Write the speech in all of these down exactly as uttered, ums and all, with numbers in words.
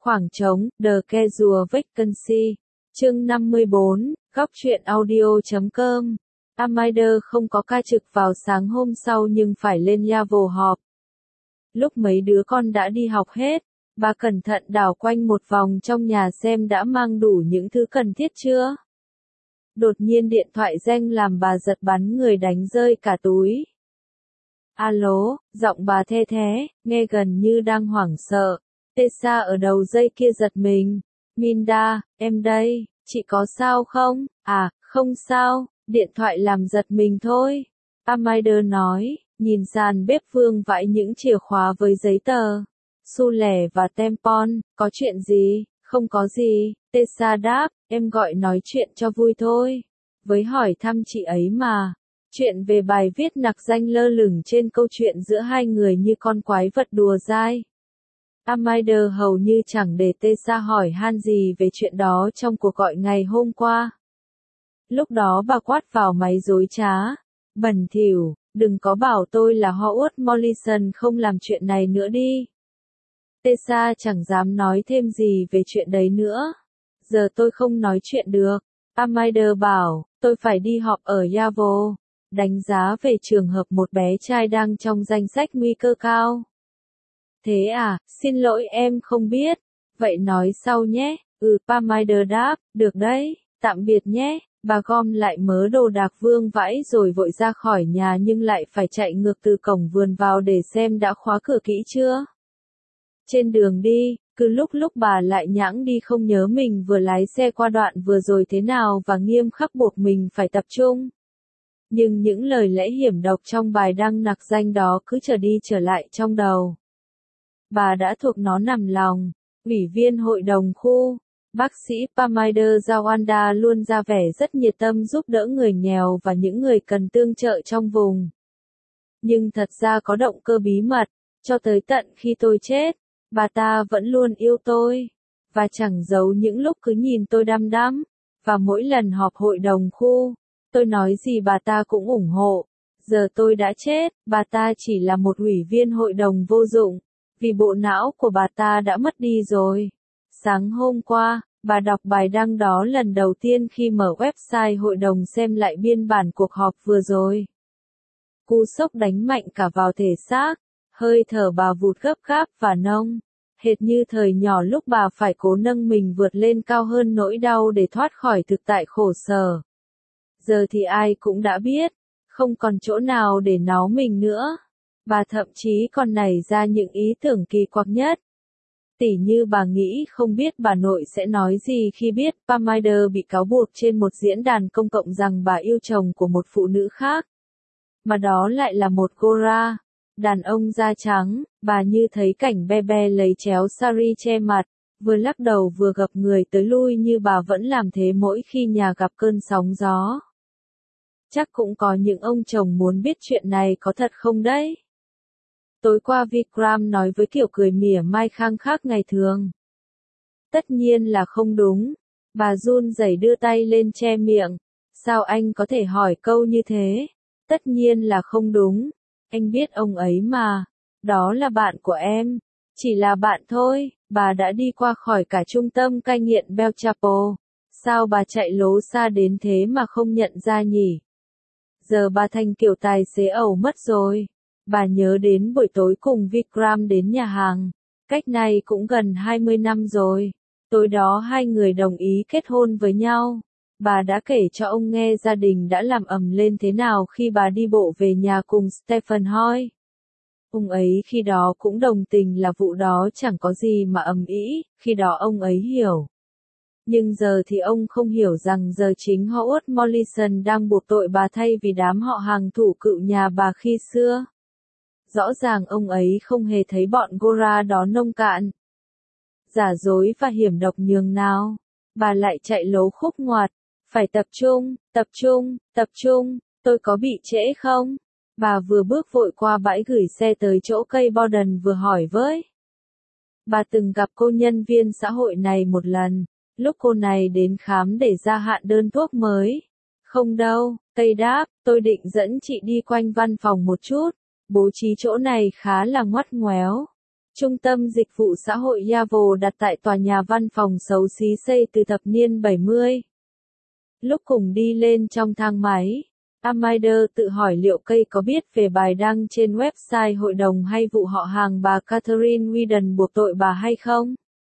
Khoảng trống, The Casual Vacancy. Chương năm mươi bốn, góc truyện audio chấm com. Amida không có ca trực vào sáng hôm sau nhưng phải lên Yavo họp. Lúc mấy đứa con đã đi học hết, bà cẩn thận đảo quanh một vòng trong nhà xem đã mang đủ những thứ cần thiết chưa. Đột nhiên điện thoại reng làm bà giật bắn người đánh rơi cả túi. Alo, giọng bà the thế, nghe gần như đang hoảng sợ. Tessa ở đầu dây kia giật mình. Minda, em đây, chị có sao không? À, không sao, điện thoại làm giật mình thôi. Amida nói, nhìn sàn bếp vương vãi những chìa khóa với giấy tờ, xu lẻ và tampon. Có chuyện gì? Không có gì, Tessa đáp, em gọi nói chuyện cho vui thôi. Với hỏi thăm chị ấy mà. Chuyện về bài viết nặc danh lơ lửng trên câu chuyện giữa hai người như con quái vật đùa dai. Amida hầu như chẳng để Tessa hỏi han gì về chuyện đó trong cuộc gọi ngày hôm qua. Lúc đó bà quát vào máy dối trá. Bẩn thỉu, đừng có bảo tôi là Howard Morrison không làm chuyện này nữa đi. Tessa chẳng dám nói thêm gì về chuyện đấy nữa. Giờ tôi không nói chuyện được. Amida bảo, tôi phải đi họp ở Yavo. Đánh giá về trường hợp một bé trai đang trong danh sách nguy cơ cao. Thế à, xin lỗi em không biết. Vậy nói sau nhé. Ừ, Amida đáp, được đấy, tạm biệt nhé. Bà gom lại mớ đồ đạc vương vãi rồi vội ra khỏi nhà nhưng lại phải chạy ngược từ cổng vườn vào để xem đã khóa cửa kỹ chưa. Trên đường đi, cứ lúc lúc bà lại nhãng đi không nhớ mình vừa lái xe qua đoạn vừa rồi thế nào và nghiêm khắc buộc mình phải tập trung. Nhưng những lời lẽ hiểm độc trong bài đăng nặc danh đó cứ trở đi trở lại trong đầu. Bà đã thuộc nó nằm lòng. Ủy viên hội đồng khu, bác sĩ Amida Zawanda luôn ra vẻ rất nhiệt tâm giúp đỡ người nghèo và những người cần tương trợ trong vùng. Nhưng thật ra có động cơ bí mật, cho tới tận khi tôi chết, bà ta vẫn luôn yêu tôi, và chẳng giấu những lúc cứ nhìn tôi đăm đăm, và mỗi lần họp hội đồng khu, tôi nói gì bà ta cũng ủng hộ. Giờ tôi đã chết, bà ta chỉ là một ủy viên hội đồng vô dụng, vì bộ não của bà ta đã mất đi rồi. Sáng hôm qua, bà đọc bài đăng đó lần đầu tiên khi mở website hội đồng xem lại biên bản cuộc họp vừa rồi. Cú sốc đánh mạnh cả vào thể xác, hơi thở bà vụt gấp gáp và nông, hệt như thời nhỏ lúc bà phải cố nâng mình vượt lên cao hơn nỗi đau để thoát khỏi thực tại khổ sở. Giờ thì ai cũng đã biết, không còn chỗ nào để náu mình nữa. Bà thậm chí còn nảy ra những ý tưởng kỳ quặc nhất. Tỉ như bà nghĩ không biết bà nội sẽ nói gì khi biết Amida bị cáo buộc trên một diễn đàn công cộng rằng bà yêu chồng của một phụ nữ khác. Mà đó lại là một Gora, đàn ông da trắng. Bà như thấy cảnh Bebe lấy chéo sari che mặt, vừa lắc đầu vừa gập người tới lui như bà vẫn làm thế mỗi khi nhà gặp cơn sóng gió. Chắc cũng có những ông chồng muốn biết chuyện này có thật không đấy? Tối qua Vikram nói với kiểu cười mỉa mai khang khác ngày thường. Tất nhiên là không đúng. Bà run rẩy đưa tay lên che miệng. Sao anh có thể hỏi câu như thế? Tất nhiên là không đúng. Anh biết ông ấy mà. Đó là bạn của em. Chỉ là bạn thôi. Bà đã đi qua khỏi cả trung tâm cai nghiện Belchapel. Sao bà chạy lố xa đến thế mà không nhận ra nhỉ? Giờ bà thành kiểu tài xế ẩu mất rồi. Bà nhớ đến buổi tối cùng Vikram đến nhà hàng. Cách này cũng gần hai mươi năm rồi. Tối đó hai người đồng ý kết hôn với nhau. Bà đã kể cho ông nghe gia đình đã làm ầm lên thế nào khi bà đi bộ về nhà cùng Stephen Hoy. Ông ấy khi đó cũng đồng tình là vụ đó chẳng có gì mà ầm ĩ, khi đó ông ấy hiểu. Nhưng giờ thì ông không hiểu rằng giờ chính Howard Morrison đang buộc tội bà thay vì đám họ hàng thủ cựu nhà bà khi xưa. Rõ ràng ông ấy không hề thấy bọn Gora đó nông cạn, giả dối và hiểm độc nhường nào. Bà lại chạy lố khúc ngoặt. Phải tập trung, tập trung, tập trung, tôi có bị trễ không? Bà vừa bước vội qua bãi gửi xe tới chỗ cây Borden vừa hỏi với. Bà từng gặp cô nhân viên xã hội này một lần, lúc cô này đến khám để gia hạn đơn thuốc mới. Không đâu, cây đáp, tôi định dẫn chị đi quanh văn phòng một chút. Bố trí chỗ này khá là ngoắt ngoéo. Trung tâm dịch vụ xã hội Yavo đặt tại tòa nhà văn phòng xấu xí xây từ thập niên bảy mươi. Lúc cùng đi lên trong thang máy, Amider tự hỏi liệu cây có biết về bài đăng trên website hội đồng hay vụ họ hàng bà Catherine Weedon buộc tội bà hay không?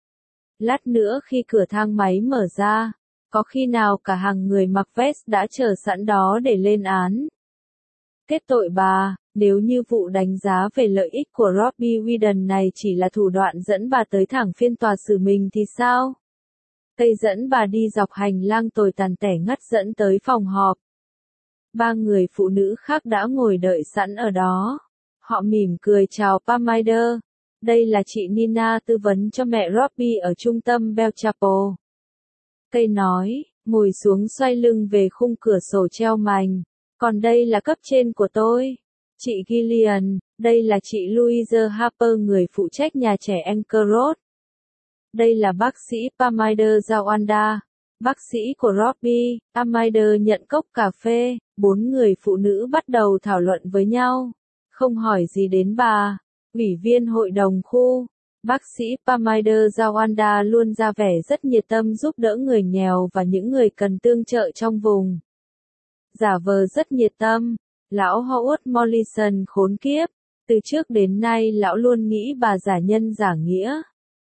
Lát nữa khi cửa thang máy mở ra, có khi nào cả hàng người mặc vest đã chờ sẵn đó để lên án? Kết tội bà, nếu như vụ đánh giá về lợi ích của Robbie Weedon này chỉ là thủ đoạn dẫn bà tới thẳng phiên tòa xử mình thì sao? Cây dẫn bà đi dọc hành lang tồi tàn tẻ ngắt dẫn tới phòng họp. Ba người phụ nữ khác đã ngồi đợi sẵn ở đó. Họ mỉm cười chào Amider. Đây là chị Nina tư vấn cho mẹ Robbie ở trung tâm Bellchapel. Cây nói, ngồi xuống xoay lưng về khung cửa sổ treo mành. Còn đây là cấp trên của tôi. Chị Gillian, đây là chị Louise Harper người phụ trách nhà trẻ Anchor Road. Đây là bác sĩ Amider Zawanda, bác sĩ của Robbie. Amider nhận cốc cà phê, bốn người phụ nữ bắt đầu thảo luận với nhau. Không hỏi gì đến bà, ủy viên hội đồng khu. Bác sĩ Amider Zawanda luôn ra vẻ rất nhiệt tâm giúp đỡ người nghèo và những người cần tương trợ trong vùng. Giả vờ rất nhiệt tâm, lão Howard Morrison khốn kiếp, từ trước đến nay lão luôn nghĩ bà giả nhân giả nghĩa.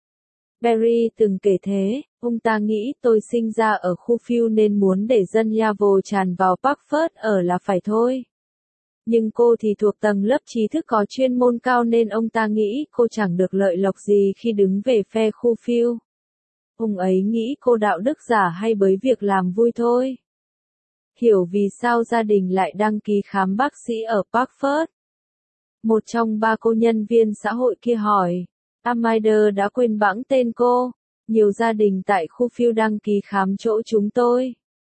Barry từng kể thế, ông ta nghĩ tôi sinh ra ở khu phiêu nên muốn để dân Yavo tràn vào Parkford ở là phải thôi. Nhưng cô thì thuộc tầng lớp trí thức có chuyên môn cao nên ông ta nghĩ cô chẳng được lợi lộc gì khi đứng về phe khu phiêu. Ông ấy nghĩ cô đạo đức giả hay bởi việc làm vui thôi. Hiểu vì sao gia đình lại đăng ký khám bác sĩ ở Parkford. Một trong ba cô nhân viên xã hội kia hỏi. Amider đã quên bẵng tên cô. Nhiều gia đình tại khu phiêu đăng ký khám chỗ chúng tôi.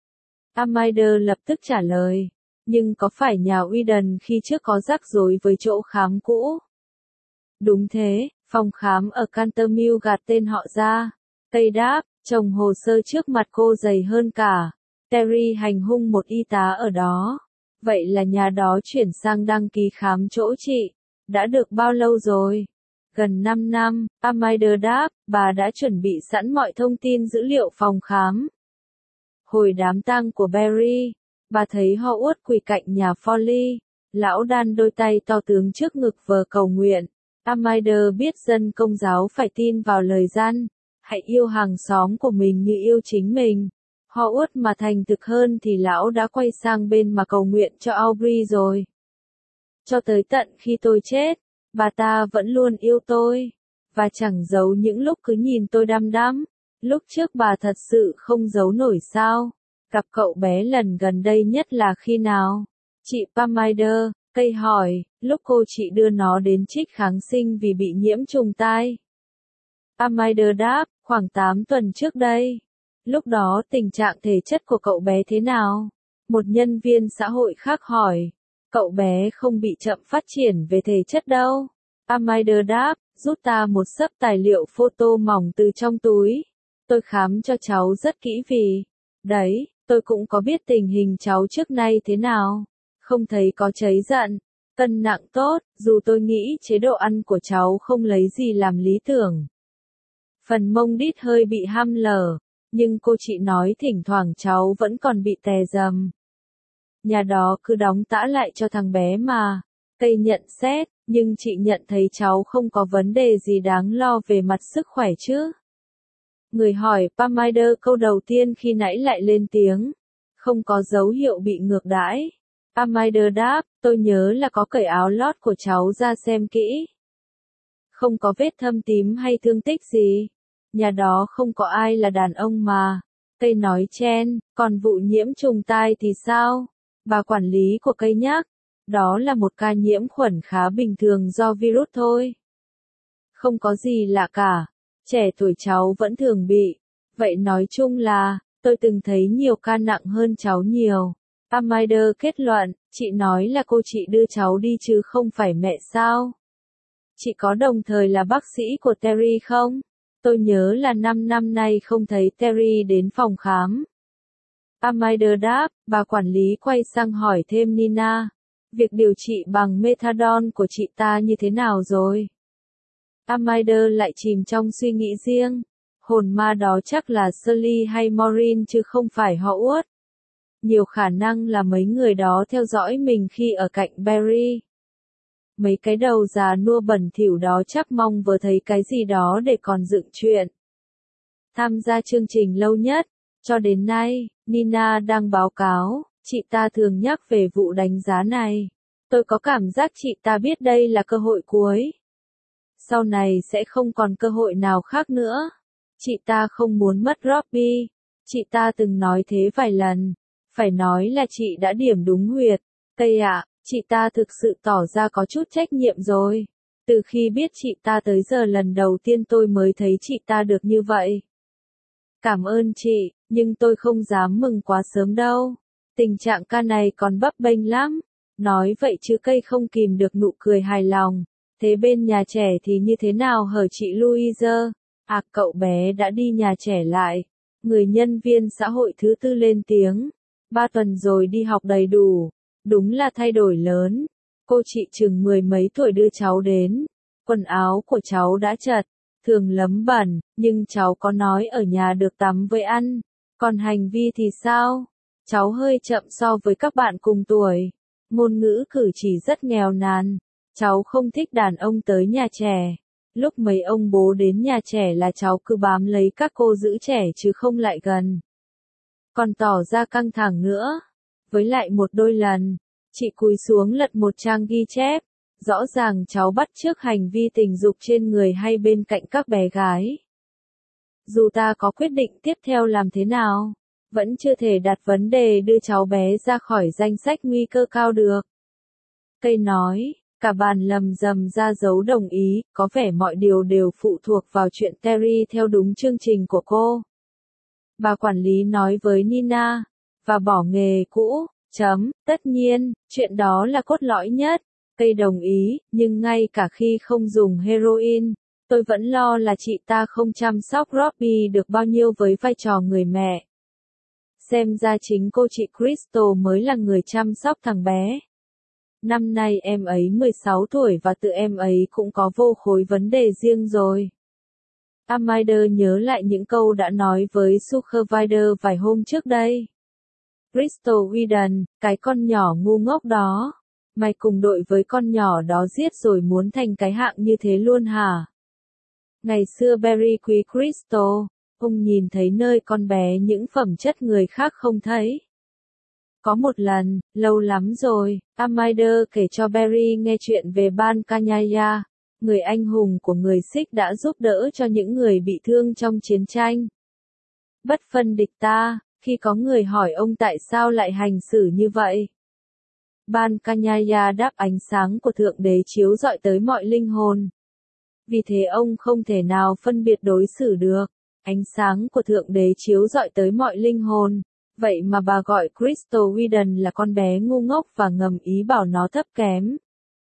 Amider lập tức trả lời. Nhưng có phải nhà Weedon khi trước có rắc rối với chỗ khám cũ? Đúng thế, phòng khám ở Cantermill gạt tên họ ra. Cây đáp, chồng hồ sơ trước mặt cô dày hơn cả. Terry hành hung một y tá ở đó. Vậy là nhà đó chuyển sang đăng ký khám chỗ chị. Đã được bao lâu rồi? Gần năm năm, Amider đáp, bà đã chuẩn bị sẵn mọi thông tin dữ liệu phòng khám. Hồi đám tang của Barry, bà thấy Howard quỳ cạnh nhà Foley. Lão đan đôi tay to tướng trước ngực vờ cầu nguyện. Amider biết dân công giáo phải tin vào lời gian. Hãy yêu hàng xóm của mình như yêu chính mình. Howard mà thành thực hơn thì lão đã quay sang bên mà cầu nguyện cho Aubrey rồi. Cho tới tận khi tôi chết, bà ta vẫn luôn yêu tôi. Và chẳng giấu những lúc cứ nhìn tôi đăm đăm. Lúc trước bà thật sự không giấu nổi sao. Gặp cậu bé lần gần đây nhất là khi nào? Chị Amider, cây hỏi, lúc cô chị đưa nó đến trích kháng sinh vì bị nhiễm trùng tai. Amider đáp, khoảng tám tuần trước đây. Lúc đó tình trạng thể chất của cậu bé thế nào? Một nhân viên xã hội khác hỏi. Cậu bé không bị chậm phát triển về thể chất đâu. Amider đáp, rút ta một xấp tài liệu photo mỏng từ trong túi. Tôi khám cho cháu rất kỹ vì, đấy, tôi cũng có biết tình hình cháu trước nay thế nào. Không thấy có cháy giận, cân nặng tốt, dù tôi nghĩ chế độ ăn của cháu không lấy gì làm lý tưởng. Phần mông đít hơi bị ham lở, nhưng cô chị nói thỉnh thoảng cháu vẫn còn bị tè dầm. Nhà đó cứ đóng tã lại cho thằng bé mà. Cây nhận xét, nhưng chị nhận thấy cháu không có vấn đề gì đáng lo về mặt sức khỏe chứ. Người hỏi Amider câu đầu tiên khi nãy lại lên tiếng. Không có dấu hiệu bị ngược đãi. Amider đáp, tôi nhớ là có cởi áo lót của cháu ra xem kỹ. Không có vết thâm tím hay thương tích gì. Nhà đó không có ai là đàn ông mà. Cây nói chen, còn vụ nhiễm trùng tai thì sao? Bà quản lý của cây nhắc. Đó là một ca nhiễm khuẩn khá bình thường do virus thôi. Không có gì lạ cả. Trẻ tuổi cháu vẫn thường bị. Vậy nói chung là, tôi từng thấy nhiều ca nặng hơn cháu nhiều. Amider kết luận, chị nói là cô chị đưa cháu đi chứ không phải mẹ sao? Chị có đồng thời là bác sĩ của Terry không? Tôi nhớ là năm năm nay không thấy Terry đến phòng khám. Amider đáp, bà quản lý quay sang hỏi thêm Nina. Việc điều trị bằng methadone của chị ta như thế nào rồi? Amider lại chìm trong suy nghĩ riêng. Hồn ma đó chắc là Sully hay Maureen chứ không phải họ Uất. Nhiều khả năng là mấy người đó theo dõi mình khi ở cạnh Barry. Mấy cái đầu già nua bẩn thỉu đó chắc mong vừa thấy cái gì đó để còn dựng chuyện. Tham gia chương trình lâu nhất, cho đến nay, Nina đang báo cáo, chị ta thường nhắc về vụ đánh giá này. Tôi có cảm giác chị ta biết đây là cơ hội cuối. Sau này sẽ không còn cơ hội nào khác nữa. Chị ta không muốn mất Robbie. Chị ta từng nói thế vài lần. Phải nói là chị đã điểm đúng huyệt. Cây ạ, chị ta thực sự tỏ ra có chút trách nhiệm rồi. Từ khi biết chị ta tới giờ lần đầu tiên tôi mới thấy chị ta được như vậy. Cảm ơn chị, nhưng tôi không dám mừng quá sớm đâu. Tình trạng ca này còn bấp bênh lắm. Nói vậy chứ cây không kìm được nụ cười hài lòng. Thế bên nhà trẻ thì như thế nào hở chị Louise? À, cậu bé đã đi nhà trẻ lại. Người nhân viên xã hội thứ tư lên tiếng. Ba tuần rồi đi học đầy đủ. Đúng là thay đổi lớn. Cô chị chừng mười mấy tuổi đưa cháu đến. Quần áo của cháu đã chật, thường lấm bẩn, nhưng cháu có nói ở nhà được tắm với ăn. Còn hành vi thì sao? Cháu hơi chậm so với các bạn cùng tuổi. Ngôn ngữ cử chỉ rất nghèo nàn. Cháu không thích đàn ông tới nhà trẻ. Lúc mấy ông bố đến nhà trẻ là cháu cứ bám lấy các cô giữ trẻ chứ không lại gần. Còn tỏ ra căng thẳng nữa. Với lại một đôi lần, chị cúi xuống lật một trang ghi chép. Rõ ràng cháu bắt chước hành vi tình dục trên người hay bên cạnh các bé gái. Dù ta có quyết định tiếp theo làm thế nào, vẫn chưa thể đặt vấn đề đưa cháu bé ra khỏi danh sách nguy cơ cao được. Cây nói, cả bàn lầm rầm ra dấu đồng ý, có vẻ mọi điều đều phụ thuộc vào chuyện Terry theo đúng chương trình của cô. Bà quản lý nói với Nina, và bỏ nghề cũ, chấm, tất nhiên, chuyện đó là cốt lõi nhất. Cây đồng ý, nhưng ngay cả khi không dùng heroin, tôi vẫn lo là chị ta không chăm sóc Robbie được bao nhiêu với vai trò người mẹ. Xem ra chính cô chị Crystal mới là người chăm sóc thằng bé. Năm nay em ấy mười sáu tuổi và tự em ấy cũng có vô khối vấn đề riêng rồi. Amider nhớ lại những câu đã nói với Supervisor vài hôm trước đây. Crystal Whedon, cái con nhỏ ngu ngốc đó. Mày cùng đội với con nhỏ đó giết rồi muốn thành cái hạng như thế luôn hả? Ngày xưa Barry quý Crystal, ông nhìn thấy nơi con bé những phẩm chất người khác không thấy. Có một lần, lâu lắm rồi, Amider kể cho Barry nghe chuyện về Ban Kanyaya, người anh hùng của người Sikh đã giúp đỡ cho những người bị thương trong chiến tranh. Bất phân địch ta, khi có người hỏi ông tại sao lại hành xử như vậy. Ban Kanyaya đáp ánh sáng của Thượng Đế chiếu rọi tới mọi linh hồn. Vì thế ông không thể nào phân biệt đối xử được. Ánh sáng của Thượng Đế chiếu rọi tới mọi linh hồn. Vậy mà bà gọi Crystal Whedon là con bé ngu ngốc và ngầm ý bảo nó thấp kém.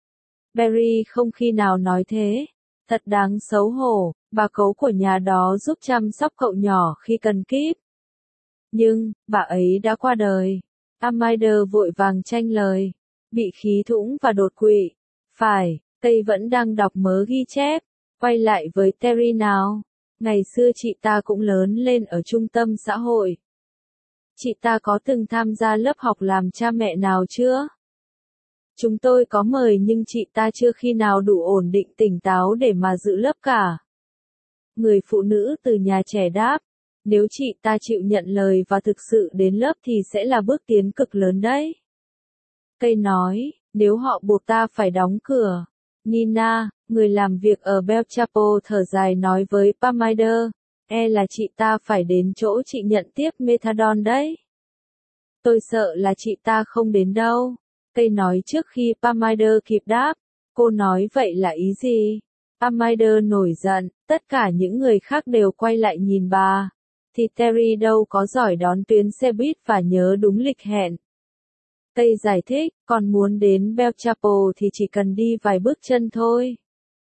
Barry không khi nào nói thế. Thật đáng xấu hổ, bà cấu của nhà đó giúp chăm sóc cậu nhỏ khi cần kíp. Nhưng, bà ấy đã qua đời. Amider vội vàng tranh lời. Bị khí thủng và đột quỵ. Phải, Tây vẫn đang đọc mớ ghi chép. Quay lại với Terry nào. Ngày xưa chị ta cũng lớn lên ở trung tâm xã hội. Chị ta có từng tham gia lớp học làm cha mẹ nào chưa? Chúng tôi có mời nhưng chị ta chưa khi nào đủ ổn định tỉnh táo để mà dự lớp cả. Người phụ nữ từ nhà trẻ đáp. Nếu chị ta chịu nhận lời và thực sự đến lớp thì sẽ là bước tiến cực lớn đấy. Cây nói, nếu họ buộc ta phải đóng cửa. Nina, người làm việc ở Bellchapel thở dài nói với Amider, e là chị ta phải đến chỗ chị nhận tiếp methadone đấy. Tôi sợ là chị ta không đến đâu. Cây nói trước khi Amider kịp đáp. Cô nói vậy là ý gì? Amider nổi giận, tất cả những người khác đều quay lại nhìn bà. Thì Terry đâu có giỏi đón tuyến xe buýt và nhớ đúng lịch hẹn. Tây giải thích, còn muốn đến Bellchapel thì chỉ cần đi vài bước chân thôi.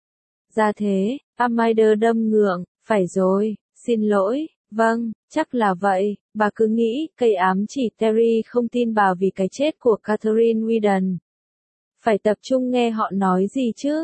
Ra thế, Amider đâm ngượng, phải rồi, xin lỗi, vâng, chắc là vậy, bà cứ nghĩ, cây ám chỉ Terry không tin bà vì cái chết của Catherine Whedon. Phải tập trung nghe họ nói gì chứ.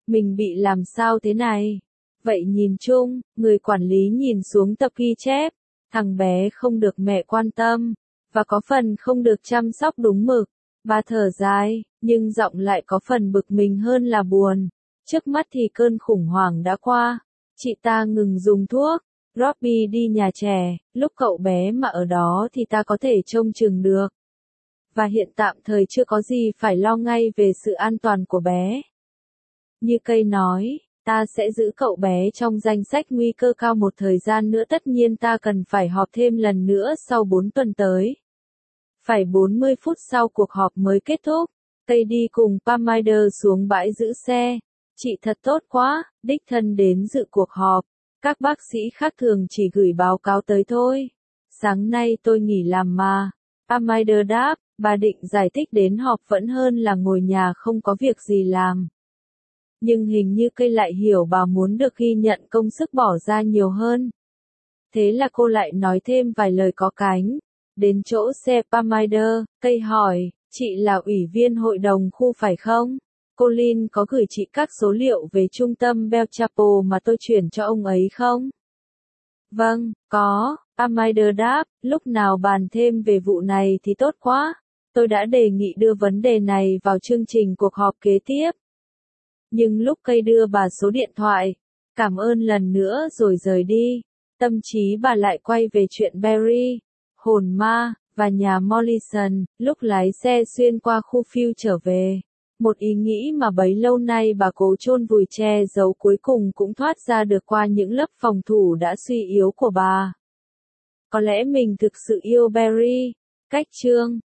Mình bị làm sao thế này? Vậy nhìn chung, người quản lý nhìn xuống tập ghi chép, thằng bé không được mẹ quan tâm, và có phần không được chăm sóc đúng mực. Bà thở dài, nhưng giọng lại có phần bực mình hơn là buồn. Trước mắt thì cơn khủng hoảng đã qua. Chị ta ngừng dùng thuốc. Robbie đi nhà trẻ, lúc cậu bé mà ở đó thì ta có thể trông chừng được. Và hiện tạm thời chưa có gì phải lo ngay về sự an toàn của bé. Như cây nói, ta sẽ giữ cậu bé trong danh sách nguy cơ cao một thời gian nữa, tất nhiên ta cần phải họp thêm lần nữa sau bốn tuần tới. Phải bốn mươi phút sau cuộc họp mới kết thúc, cây đi cùng Palmider xuống bãi giữ xe. Chị thật tốt quá, đích thân đến dự cuộc họp. Các bác sĩ khác thường chỉ gửi báo cáo tới thôi. Sáng nay tôi nghỉ làm mà. Palmider đáp, bà định giải thích đến họp vẫn hơn là ngồi nhà không có việc gì làm. Nhưng hình như cây lại hiểu bà muốn được ghi nhận công sức bỏ ra nhiều hơn. Thế là cô lại nói thêm vài lời có cánh. Đến chỗ xe Palmider, cây hỏi, chị là ủy viên hội đồng khu phải không? Colin có gửi chị các số liệu về trung tâm Bell Chapel mà tôi chuyển cho ông ấy không? Vâng, có, Palmider đáp, lúc nào bàn thêm về vụ này thì tốt quá. Tôi đã đề nghị đưa vấn đề này vào chương trình cuộc họp kế tiếp. Nhưng lúc cây đưa bà số điện thoại, cảm ơn lần nữa rồi rời đi, tâm trí bà lại quay về chuyện Barry, hồn ma, và nhà Morrison, lúc lái xe xuyên qua khu phiêu trở về. Một ý nghĩ mà bấy lâu nay bà cố chôn vùi che giấu cuối cùng cũng thoát ra được qua những lớp phòng thủ đã suy yếu của bà. Có lẽ mình thực sự yêu Barry. Cách chương